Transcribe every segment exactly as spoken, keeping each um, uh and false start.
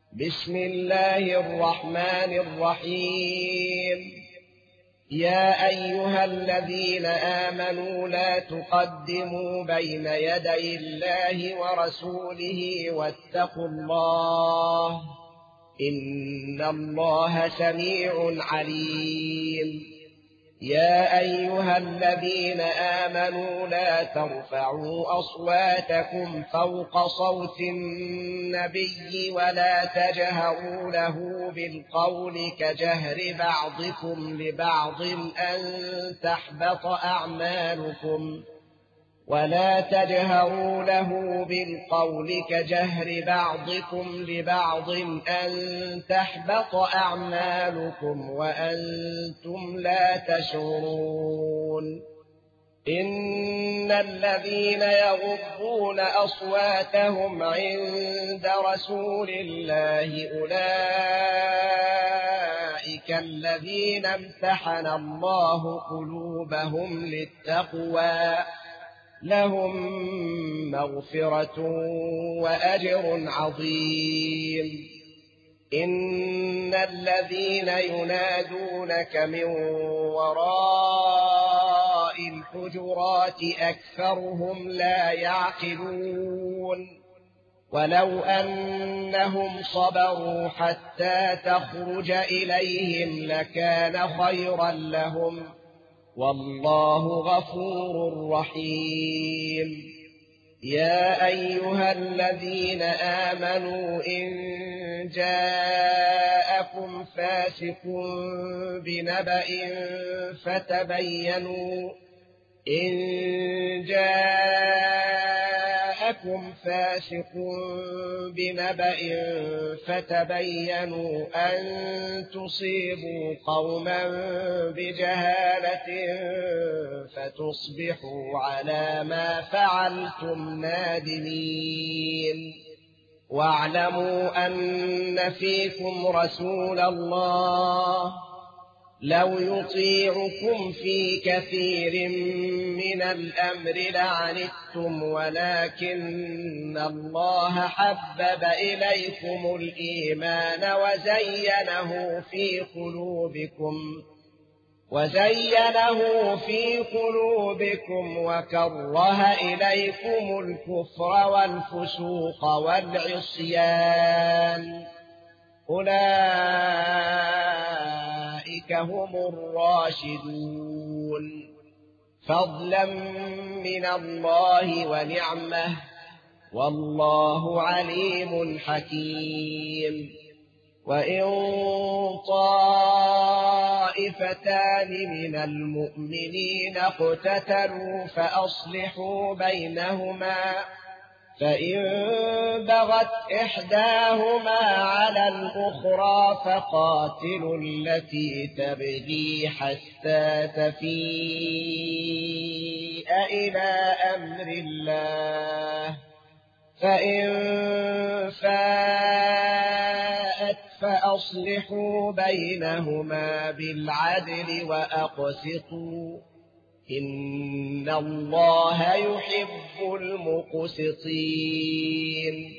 بسم الله الرحمن الرحيم. يا أيها الذين آمنوا لا تقدموا بين يدي الله ورسوله واتقوا الله إن الله سميع عليم. يا أيها الذين آمنوا لا ترفعوا أصواتكم فوق صوت النبي ولا تجهروا له بالقول كجهر بعضكم لبعض أن تحبط أعمالكم ولا تجهروا له بالقول كجهر بعضكم لبعض أن تحبط أعمالكم وأنتم لا تشعرون. إن الذين يغضون أصواتهم عند رسول الله أولئك الذين امتحن الله قلوبهم للتقوى لهم مغفرة وأجر عظيم. إن الذين ينادونك من وراء الحجرات أكثرهم لا يعقلون. ولو أنهم صبروا حتى تخرج إليهم لكان خيرا لهم والله غفور رحيم. يا أيها الذين آمنوا إن جاءكم فاسق بنبأ فتبينوا إن جاءكم فاسق بنبأ فتبينوا أن تصيبوا قوما بجهالة فتصبحوا على ما فعلتم نادمين. واعلموا أن فيكم رسول الله لو يطيعكم في كثير من الأمر لعنتم ولكن الله حبب إليكم الإيمان وزينه في قلوبكم وزينه في قلوبكم وكره إليكم الكفر والفسوق والعصيان أولئك هم الراشدون فضلا من الله ونعمه والله عليم حكيم. وإن طائفتان من المؤمنين اقتتلوا فأصلحوا بينهما فإن بغت إحداهما على الأخرى فقاتلوا التي تبغي حتى تفيء إلى أمر الله فإن فاءت فأصلحوا بينهما بالعدل وأقسطوا إن الله يحب المقسطين.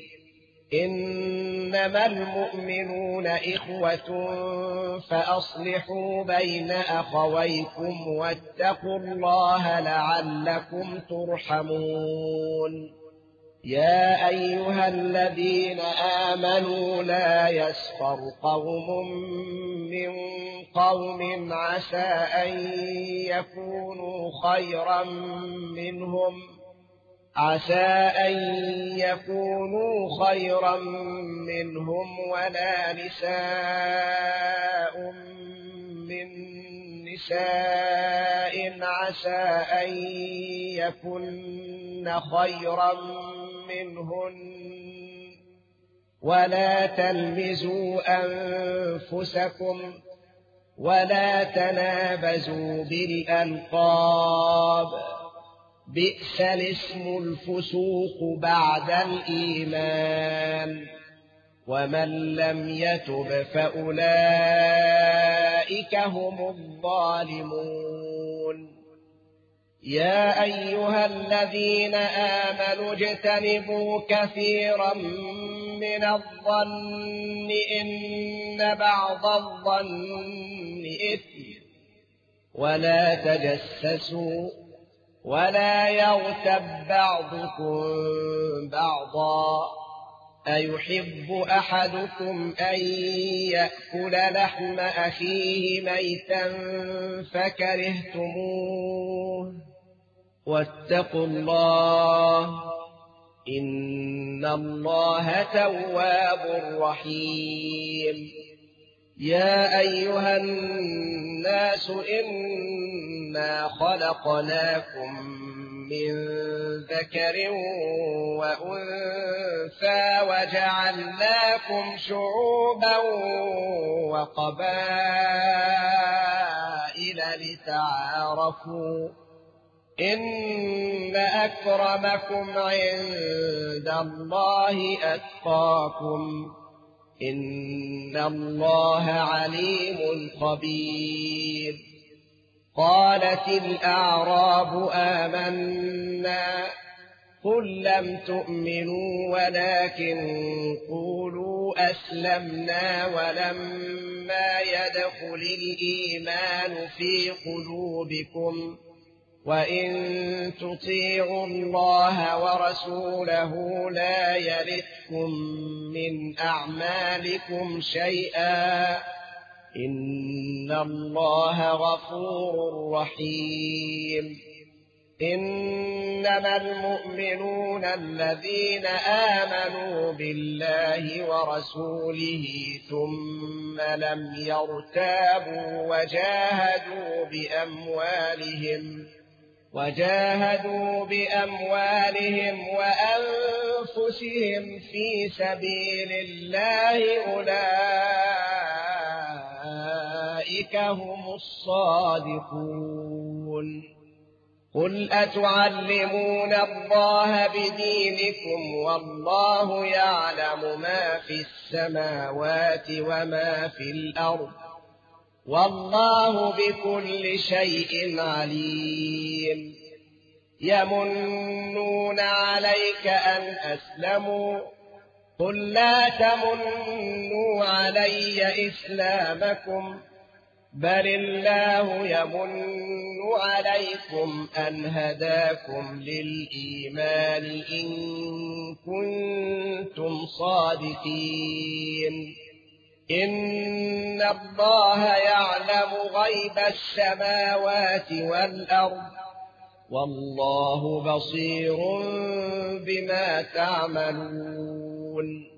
إنما المؤمنون إخوة فأصلحوا بين أخويكم واتقوا الله لعلكم ترحمون. يا أيها الذين آمنوا لا يسخر قوم من قوم عسى أن يكونوا خيرا منهم عسى أن يكونوا خيرا منهم ولا نساء من نساء عسى أن يكن خيرا منهن ولا تلمزوا أنفسكم ولا تنابزوا بالألقاب بئس الاسم الفسوق بعد الإيمان ومن لم يتب فأولئك هم الظالمون. يا أيها الذين آمنوا اجتنبوا كثيرا من الظن إن بعض الظن إثم ولا تجسسوا ولا يغتب بعضكم بعضا أيحب أحدكم أن يأكل لحم أخيه ميتا فكرهتموه واتقوا الله إن الله تواب رحيم يا أيها الناس إنا خلقناكم من ذكر وأنثى وجعلناكم شعوبا وقبائل لتعارفوا إن أكرمكم عند الله أتقاكم إن الله عليم خبير قالت الأعراب آمنا قل لم تؤمنوا ولكن قولوا أسلمنا ولما يدخل الإيمان في قلوبكم وإن تطيعوا الله ورسوله لا يلتكم من أعمالكم شيئا إن الله غفور رحيم إنما المؤمنون الذين آمنوا بالله ورسوله ثم لم يرتابوا وجاهدوا بأموالهم وجاهدوا بأموالهم وأنفسهم في سبيل الله أولئك هم الصادقون قل أتعلمون الله بدينكم والله يعلم ما في السماوات وما في الأرض والله بكل شيء عليم يمنون عليك أن أسلموا قل لا تمنوا علي إسلامكم بل الله يمن عليكم أن هداكم للإيمان إن كنتم صادقين إن الله يعلم غيب السماوات والأرض والله بصير بما تعملون